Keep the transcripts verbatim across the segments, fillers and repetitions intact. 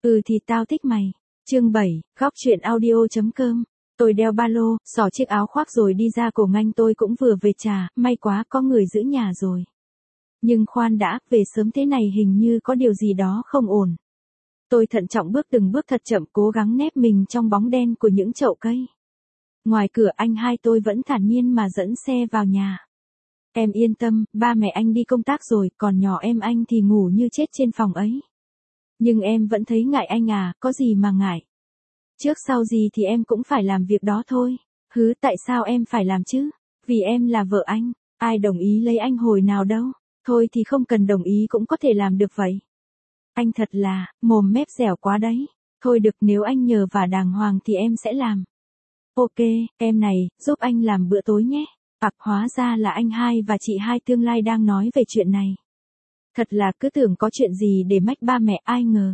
Ừ thì tao thích mày. Chương bảy, góc chuyện audio.com. Tôi đeo ba lô, xỏ chiếc áo khoác rồi đi ra cổ nganh tôi cũng vừa về trà, may quá có người giữ nhà rồi. Nhưng khoan đã, về sớm thế này hình như có điều gì đó không ổn. Tôi thận trọng bước từng bước thật chậm cố gắng nép mình trong bóng đen của những chậu cây. Ngoài cửa anh hai tôi vẫn thản nhiên mà dẫn xe vào nhà. Em yên tâm, ba mẹ anh đi công tác rồi, còn nhỏ em anh thì ngủ như chết trên phòng ấy. Nhưng em vẫn thấy ngại anh à, có gì mà ngại. Trước sau gì thì em cũng phải làm việc đó thôi. Hứ, tại sao em phải làm chứ? Vì em là vợ anh, ai đồng ý lấy anh hồi nào đâu. Thôi thì không cần đồng ý cũng có thể làm được vậy. Anh thật là, mồm mép dẻo quá đấy. Thôi được, nếu anh nhờ và đàng hoàng thì em sẽ làm. Ok, em này, giúp anh làm bữa tối nhé. Ặc, hóa ra là anh hai và chị hai tương lai đang nói về chuyện này. Thật là cứ tưởng có chuyện gì để mách ba mẹ, ai ngờ.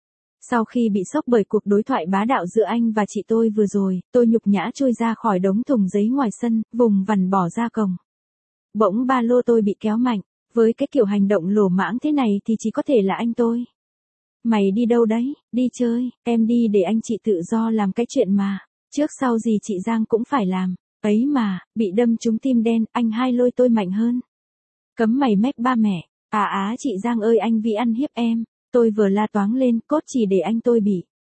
Sau khi bị sốc bởi cuộc đối thoại bá đạo giữa anh và chị tôi vừa rồi, tôi nhục nhã trôi ra khỏi đống thùng giấy ngoài sân, vùng vằng bỏ ra cổng. Bỗng ba lô tôi bị kéo mạnh, với cái kiểu hành động lỗ mãng thế này thì chỉ có thể là anh tôi. Mày đi đâu đấy? Đi chơi, em đi để anh chị tự do làm cái chuyện mà. Trước sau gì chị Giang cũng phải làm. Ấy mà, bị đâm trúng tim đen, anh hai lôi tôi mạnh hơn. Cấm mày mách ba mẹ. À á chị Giang ơi, anh Vĩ ăn hiếp em. Tôi vừa la toáng lên, cốt chỉ để anh tôi bị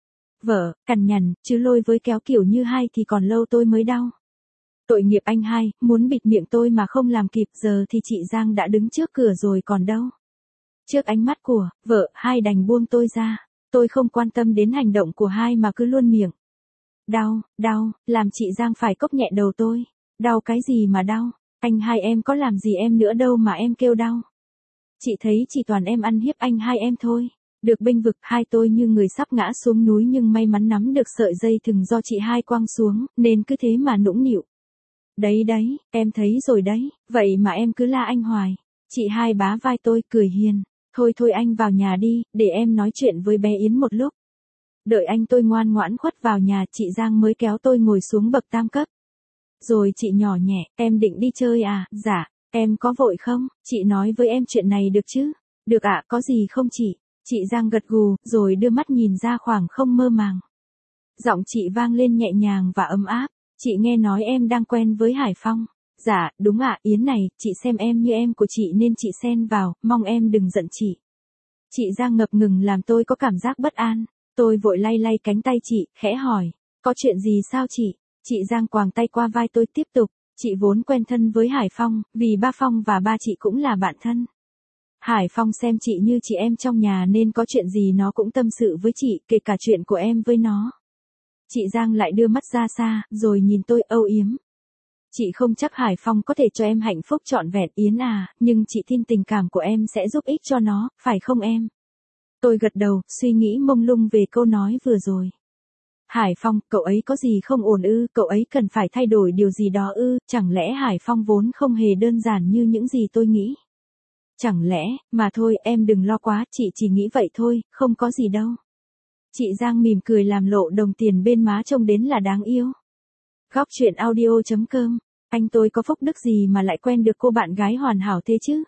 vợ, cằn nhằn, chứ lôi với kéo kiểu như hai thì còn lâu tôi mới đau. Tội nghiệp anh hai, muốn bịt miệng tôi mà không làm kịp, giờ thì chị Giang đã đứng trước cửa rồi còn đâu. Trước ánh mắt của vợ, hai đành buông tôi ra. Tôi không quan tâm đến hành động của hai mà cứ luôn miệng. Đau, đau, làm chị Giang phải cốc nhẹ đầu tôi. Đau cái gì mà đau, anh hai em có làm gì em nữa đâu mà em kêu đau. Chị thấy chỉ toàn em ăn hiếp anh hai em thôi. Được bênh vực, hai tôi như người sắp ngã xuống núi nhưng may mắn nắm được sợi dây thừng do chị hai quăng xuống, nên cứ thế mà nũng nịu. Đấy đấy, em thấy rồi đấy, vậy mà em cứ la anh hoài. Chị hai bá vai tôi, cười hiền. Thôi thôi anh vào nhà đi, để em nói chuyện với bé Yến một lúc. Đợi anh tôi ngoan ngoãn khuất vào nhà, chị Giang mới kéo tôi ngồi xuống bậc tam cấp. Rồi chị nhỏ nhẹ, em định đi chơi à? Dạ, em có vội không? Chị nói với em chuyện này được chứ? Được ạ, có gì không chị? Chị Giang gật gù, rồi đưa mắt nhìn ra khoảng không mơ màng. Giọng chị vang lên nhẹ nhàng và ấm áp. Chị nghe nói em đang quen với Hải Phong. Dạ, đúng ạ, Yến này, chị xem em như em của chị nên chị xen vào, mong em đừng giận chị. Chị Giang ngập ngừng làm tôi có cảm giác bất an. Tôi vội lay lay cánh tay chị, khẽ hỏi, có chuyện gì sao chị? Chị Giang quàng tay qua vai tôi tiếp tục, chị vốn quen thân với Hải Phong, vì ba Phong và ba chị cũng là bạn thân. Hải Phong xem chị như chị em trong nhà nên có chuyện gì nó cũng tâm sự với chị, kể cả chuyện của em với nó. Chị Giang lại đưa mắt ra xa, rồi nhìn tôi âu yếm. Chị không chắc Hải Phong có thể cho em hạnh phúc trọn vẹn Yến à, nhưng chị tin tình cảm của em sẽ giúp ích cho nó, phải không em? Tôi gật đầu, suy nghĩ mông lung về câu nói vừa rồi. Hải Phong, cậu ấy có gì không ổn ư, cậu ấy cần phải thay đổi điều gì đó ư, chẳng lẽ Hải Phong vốn không hề đơn giản như những gì tôi nghĩ. Chẳng lẽ, mà thôi em đừng lo quá, chị chỉ nghĩ vậy thôi, không có gì đâu. Chị Giang mỉm cười làm lộ đồng tiền bên má trông đến là đáng yêu. Góc chuyện audio.com, anh tôi có phúc đức gì mà lại quen được cô bạn gái hoàn hảo thế chứ?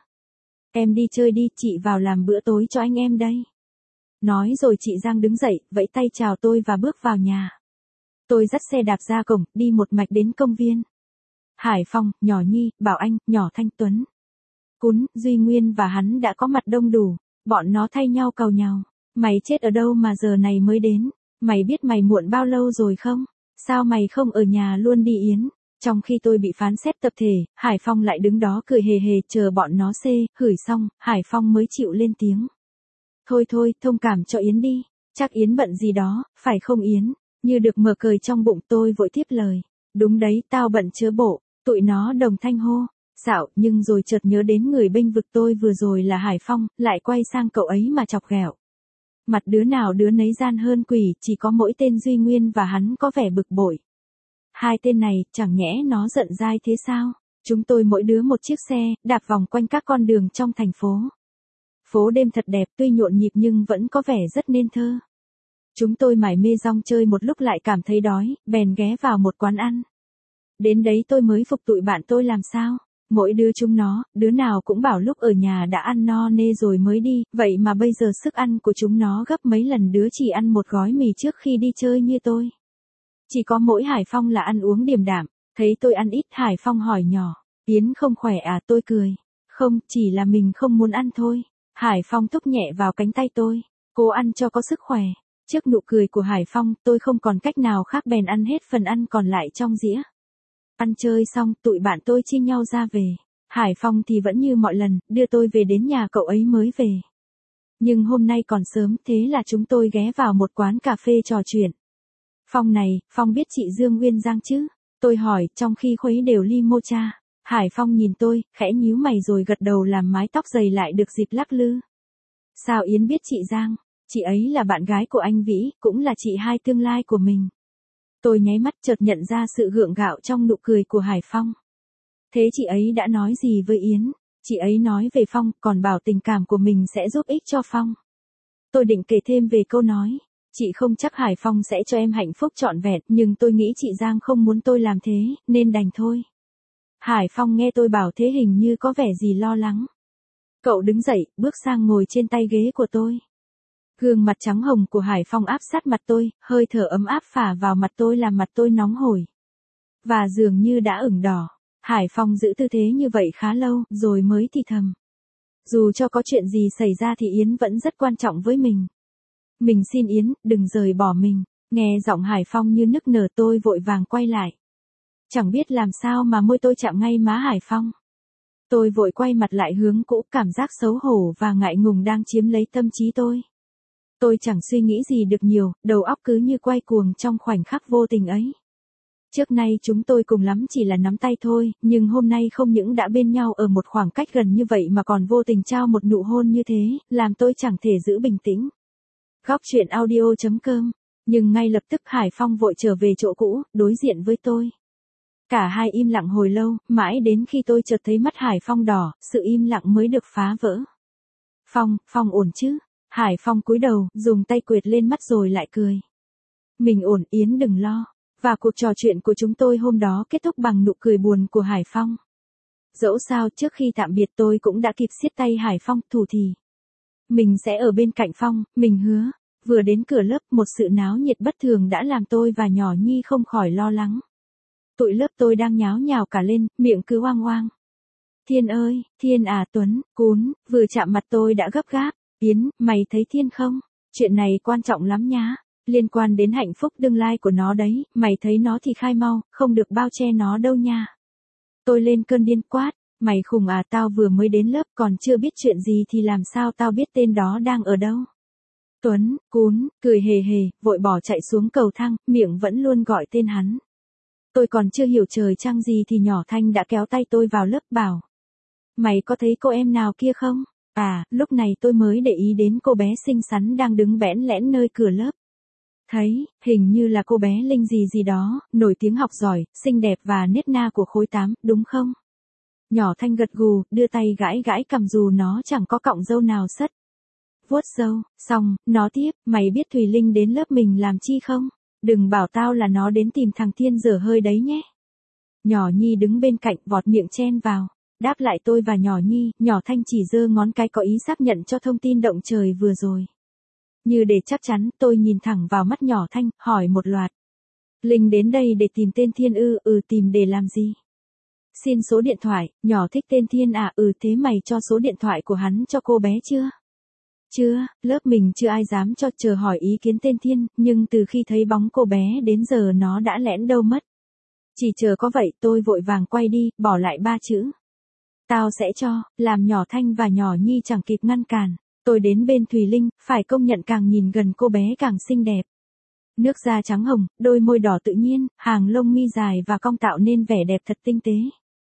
Em đi chơi đi, chị vào làm bữa tối cho anh em đây. Nói rồi chị Giang đứng dậy, vẫy tay chào tôi và bước vào nhà. Tôi dắt xe đạp ra cổng, đi một mạch đến công viên. Hải Phong, nhỏ Nhi, Bảo Anh, nhỏ Thanh Tuấn, Cún, Duy Nguyên và hắn đã có mặt đông đủ. Bọn nó thay nhau càu nhàu. Mày chết ở đâu mà giờ này mới đến? Mày biết mày muộn bao lâu rồi không? Sao mày không ở nhà luôn đi Yến? Trong khi tôi bị phán xét tập thể, Hải Phong lại đứng đó cười hề hề chờ bọn nó xê, hửi xong, Hải Phong mới chịu lên tiếng. Thôi thôi, thông cảm cho Yến đi. Chắc Yến bận gì đó, phải không Yến? Như được mở cười trong bụng tôi vội tiếp lời. Đúng đấy, tao bận chữa bộ. Tụi nó đồng thanh hô. Xạo, nhưng rồi chợt nhớ đến người bênh vực tôi vừa rồi là Hải Phong, lại quay sang cậu ấy mà chọc ghẹo. Mặt đứa nào đứa nấy gian hơn quỷ, chỉ có mỗi tên Duy Nguyên và hắn có vẻ bực bội. Hai tên này, chẳng nhẽ nó giận dai thế sao? Chúng tôi mỗi đứa một chiếc xe, đạp vòng quanh các con đường trong thành phố. Phố đêm thật đẹp, tuy nhộn nhịp nhưng vẫn có vẻ rất nên thơ. Chúng tôi mải mê rong chơi một lúc lại cảm thấy đói, bèn ghé vào một quán ăn. Đến đấy tôi mới phục tụi bạn tôi làm sao. Mỗi đứa chúng nó, đứa nào cũng bảo lúc ở nhà đã ăn no nê rồi mới đi, vậy mà bây giờ sức ăn của chúng nó gấp mấy lần đứa chỉ ăn một gói mì trước khi đi chơi như tôi. Chỉ có mỗi Hải Phong là ăn uống điềm đạm, thấy tôi ăn ít Hải Phong hỏi nhỏ, Yến không khỏe à, tôi cười. Không, chỉ là mình không muốn ăn thôi. Hải Phong thúc nhẹ vào cánh tay tôi, cố ăn cho có sức khỏe. Trước nụ cười của Hải Phong, tôi không còn cách nào khác bèn ăn hết phần ăn còn lại trong dĩa. Ăn chơi xong, tụi bạn tôi chia nhau ra về. Hải Phong thì vẫn như mọi lần, đưa tôi về đến nhà cậu ấy mới về. Nhưng hôm nay còn sớm, thế là chúng tôi ghé vào một quán cà phê trò chuyện. Phong này, Phong biết chị Dương Uyên Giang chứ? Tôi hỏi, trong khi khuấy đều ly mocha. Hải Phong nhìn tôi, khẽ nhíu mày rồi gật đầu làm mái tóc dày lại được dịp lắc lư. Sao Yến biết chị Giang? Chị ấy là bạn gái của anh Vĩ, cũng là chị hai tương lai của mình. Tôi nháy mắt chợt nhận ra sự gượng gạo trong nụ cười của Hải Phong. Thế chị ấy đã nói gì với Yến? Chị ấy nói về Phong, còn bảo tình cảm của mình sẽ giúp ích cho Phong. Tôi định kể thêm về câu nói. Chị không chắc Hải Phong sẽ cho em hạnh phúc trọn vẹn, nhưng tôi nghĩ chị Giang không muốn tôi làm thế, nên đành thôi. Hải Phong nghe tôi bảo thế hình như có vẻ gì lo lắng. Cậu đứng dậy, bước sang ngồi trên tay ghế của tôi. Gương mặt trắng hồng của Hải Phong áp sát mặt tôi, hơi thở ấm áp phả vào mặt tôi làm mặt tôi nóng hổi. Và dường như đã ửng đỏ. Hải Phong giữ tư thế như vậy khá lâu, rồi mới thì thầm. Dù cho có chuyện gì xảy ra thì Yến vẫn rất quan trọng với mình. Mình xin Yến, đừng rời bỏ mình. Nghe giọng Hải Phong như nức nở tôi vội vàng quay lại. Chẳng biết làm sao mà môi tôi chạm ngay má Hải Phong. Tôi vội quay mặt lại hướng cũ, cảm giác xấu hổ và ngại ngùng đang chiếm lấy tâm trí tôi. Tôi chẳng suy nghĩ gì được nhiều, đầu óc cứ như quay cuồng trong khoảnh khắc vô tình ấy. Trước nay chúng tôi cùng lắm chỉ là nắm tay thôi, nhưng hôm nay không những đã bên nhau ở một khoảng cách gần như vậy mà còn vô tình trao một nụ hôn như thế, làm tôi chẳng thể giữ bình tĩnh. Góc chuyện audio chấm com. Nhưng ngay lập tức Hải Phong vội trở về chỗ cũ, đối diện với tôi. Cả hai im lặng hồi lâu, mãi đến khi tôi chợt thấy mắt Hải Phong đỏ, sự im lặng mới được phá vỡ. Phong, Phong ổn chứ? Hải Phong cúi đầu, dùng tay quệt lên mắt rồi lại cười. Mình ổn, Yến đừng lo. Và cuộc trò chuyện của chúng tôi hôm đó kết thúc bằng nụ cười buồn của Hải Phong. Dẫu sao trước khi tạm biệt tôi cũng đã kịp siết tay Hải Phong thủ thì. Mình sẽ ở bên cạnh Phong, mình hứa. Vừa đến cửa lớp một sự náo nhiệt bất thường đã làm tôi và nhỏ Nhi không khỏi lo lắng. Tụi lớp tôi đang nháo nhào cả lên, miệng cứ oang oang. Thiên ơi, Thiên à Tuấn, Cún, vừa chạm mặt tôi đã gấp gáp. Yến, mày thấy Thiên không? Chuyện này quan trọng lắm nhá. Liên quan đến hạnh phúc tương lai của nó đấy, mày thấy nó thì khai mau, không được bao che nó đâu nha. Tôi lên cơn điên quát, mày khùng à, tao vừa mới đến lớp còn chưa biết chuyện gì thì làm sao tao biết tên đó đang ở đâu. Tuấn, Cún, cười hề hề, vội bỏ chạy xuống cầu thang, miệng vẫn luôn gọi tên hắn. Tôi còn chưa hiểu trời trăng gì thì nhỏ Thanh đã kéo tay tôi vào lớp bảo. Mày có thấy cô em nào kia không? À, lúc này tôi mới để ý đến cô bé xinh xắn đang đứng bẽn lẽn nơi cửa lớp. Thấy, hình như là cô bé Linh gì gì đó, nổi tiếng học giỏi, xinh đẹp và nết na của khối tám, đúng không? Nhỏ Thanh gật gù, đưa tay gãi gãi cằm dù nó chẳng có cọng râu nào sất. Vuốt râu, xong, nó tiếp, mày biết Thùy Linh đến lớp mình làm chi không? Đừng bảo tao là nó đến tìm thằng Thiên dở hơi đấy nhé. Nhỏ Nhi đứng bên cạnh vọt miệng chen vào. Đáp lại tôi và nhỏ Nhi, nhỏ Thanh chỉ giơ ngón cái có ý xác nhận cho thông tin động trời vừa rồi. Như để chắc chắn, tôi nhìn thẳng vào mắt nhỏ Thanh, hỏi một loạt. Linh đến đây để tìm tên Thiên ư, ừ tìm để làm gì? Xin số điện thoại, nhỏ thích tên Thiên à, ừ thế mày cho số điện thoại của hắn cho cô bé chưa? Chưa, lớp mình chưa ai dám cho, chờ hỏi ý kiến tên Thiên, nhưng từ khi thấy bóng cô bé đến giờ nó đã lẻn đâu mất. Chỉ chờ có vậy tôi vội vàng quay đi, bỏ lại ba chữ. Tao sẽ cho, làm nhỏ Thanh và nhỏ Nhi chẳng kịp ngăn cản. Tôi đến bên Thùy Linh, phải công nhận càng nhìn gần cô bé càng xinh đẹp. Nước da trắng hồng, đôi môi đỏ tự nhiên, hàng lông mi dài và cong tạo nên vẻ đẹp thật tinh tế.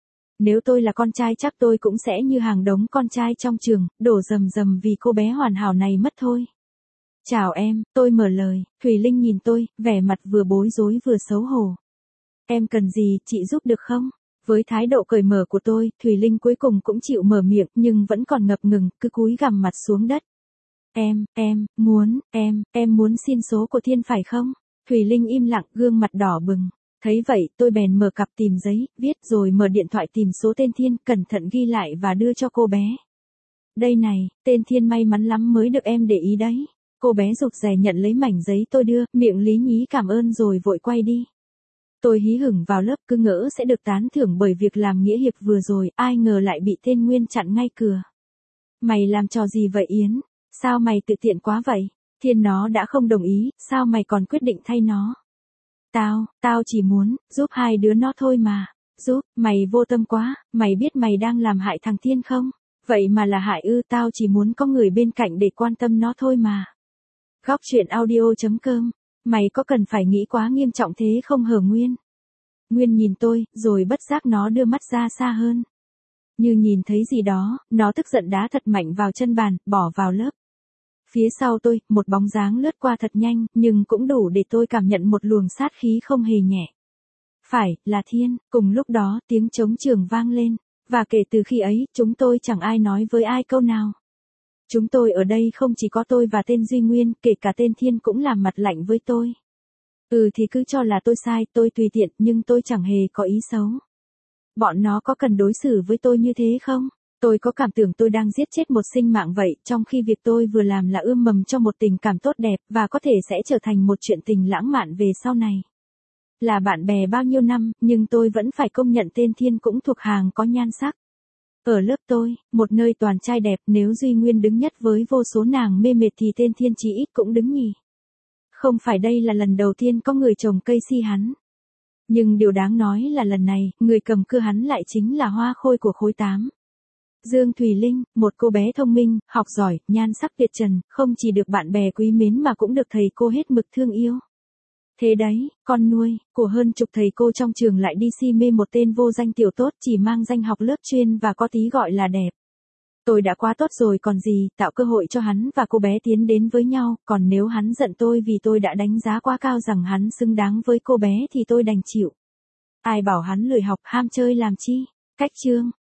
Nếu tôi là con trai chắc tôi cũng sẽ như hàng đống con trai trong trường, đổ rầm rầm vì cô bé hoàn hảo này mất thôi. Chào em, tôi mở lời, Thùy Linh nhìn tôi, vẻ mặt vừa bối rối vừa xấu hổ. Em cần gì, chị giúp được không? Với thái độ cởi mở của tôi, Thùy Linh cuối cùng cũng chịu mở miệng nhưng vẫn còn ngập ngừng, cứ cúi gằm mặt xuống đất. Em, em, muốn, em, em muốn xin số của Thiên phải không? Thùy Linh im lặng, gương mặt đỏ bừng. Thấy vậy, tôi bèn mở cặp tìm giấy, viết rồi mở điện thoại tìm số tên Thiên, cẩn thận ghi lại và đưa cho cô bé. Đây này, tên Thiên may mắn lắm mới được em để ý đấy. Cô bé rụt rè nhận lấy mảnh giấy tôi đưa, miệng lý nhí cảm ơn rồi vội quay đi. Tôi hí hửng vào lớp cứ ngỡ sẽ được tán thưởng bởi việc làm nghĩa hiệp vừa rồi, ai ngờ lại bị tên Nguyên chặn ngay cửa. Mày làm trò gì vậy Yến? Sao mày tự tiện quá vậy? Thiên nó đã không đồng ý, sao mày còn quyết định thay nó? Tao, tao chỉ muốn, giúp hai đứa nó thôi mà. Giúp, mày vô tâm quá, mày biết mày đang làm hại thằng Thiên không? Vậy mà là hại ư, tao chỉ muốn có người bên cạnh để quan tâm nó thôi mà. Góc truyện audio chấm com, mày có cần phải nghĩ quá nghiêm trọng thế không hờ Nguyên? Nguyên nhìn tôi, rồi bất giác nó đưa mắt ra xa hơn. Như nhìn thấy gì đó, nó tức giận đá thật mạnh vào chân bàn, bỏ vào lớp. Phía sau tôi, một bóng dáng lướt qua thật nhanh, nhưng cũng đủ để tôi cảm nhận một luồng sát khí không hề nhẹ. Phải, là Thiên. Cùng lúc đó, tiếng trống trường vang lên. Và kể từ khi ấy, chúng tôi chẳng ai nói với ai câu nào. Chúng tôi ở đây không chỉ có tôi và tên Duy Nguyên, kể cả tên Thiên cũng làm mặt lạnh với tôi. Ừ thì cứ cho là tôi sai, tôi tùy tiện, nhưng tôi chẳng hề có ý xấu. Bọn nó có cần đối xử với tôi như thế không? Tôi có cảm tưởng tôi đang giết chết một sinh mạng vậy, trong khi việc tôi vừa làm là ươm mầm cho một tình cảm tốt đẹp, và có thể sẽ trở thành một chuyện tình lãng mạn về sau này. Là bạn bè bao nhiêu năm, nhưng tôi vẫn phải công nhận tên Thiên cũng thuộc hàng có nhan sắc. Ở lớp tôi, một nơi toàn trai đẹp, nếu Duy Nguyên đứng nhất với vô số nàng mê mệt thì tên Thiên chí ít cũng đứng nhì. Không phải đây là lần đầu tiên có người trồng cây si hắn. Nhưng điều đáng nói là lần này, người cầm cưa hắn lại chính là hoa khôi của khối tám. Dương Thùy Linh, một cô bé thông minh, học giỏi, nhan sắc tuyệt trần, không chỉ được bạn bè quý mến mà cũng được thầy cô hết mực thương yêu. Thế đấy, con nuôi của hơn chục thầy cô trong trường lại đi si mê một tên vô danh tiểu tốt chỉ mang danh học lớp chuyên và có tí gọi là đẹp. Tôi đã quá tốt rồi còn gì, tạo cơ hội cho hắn và cô bé tiến đến với nhau, còn nếu hắn giận tôi vì tôi đã đánh giá quá cao rằng hắn xứng đáng với cô bé thì tôi đành chịu. Ai bảo hắn lười học ham chơi làm chi? Cách chương.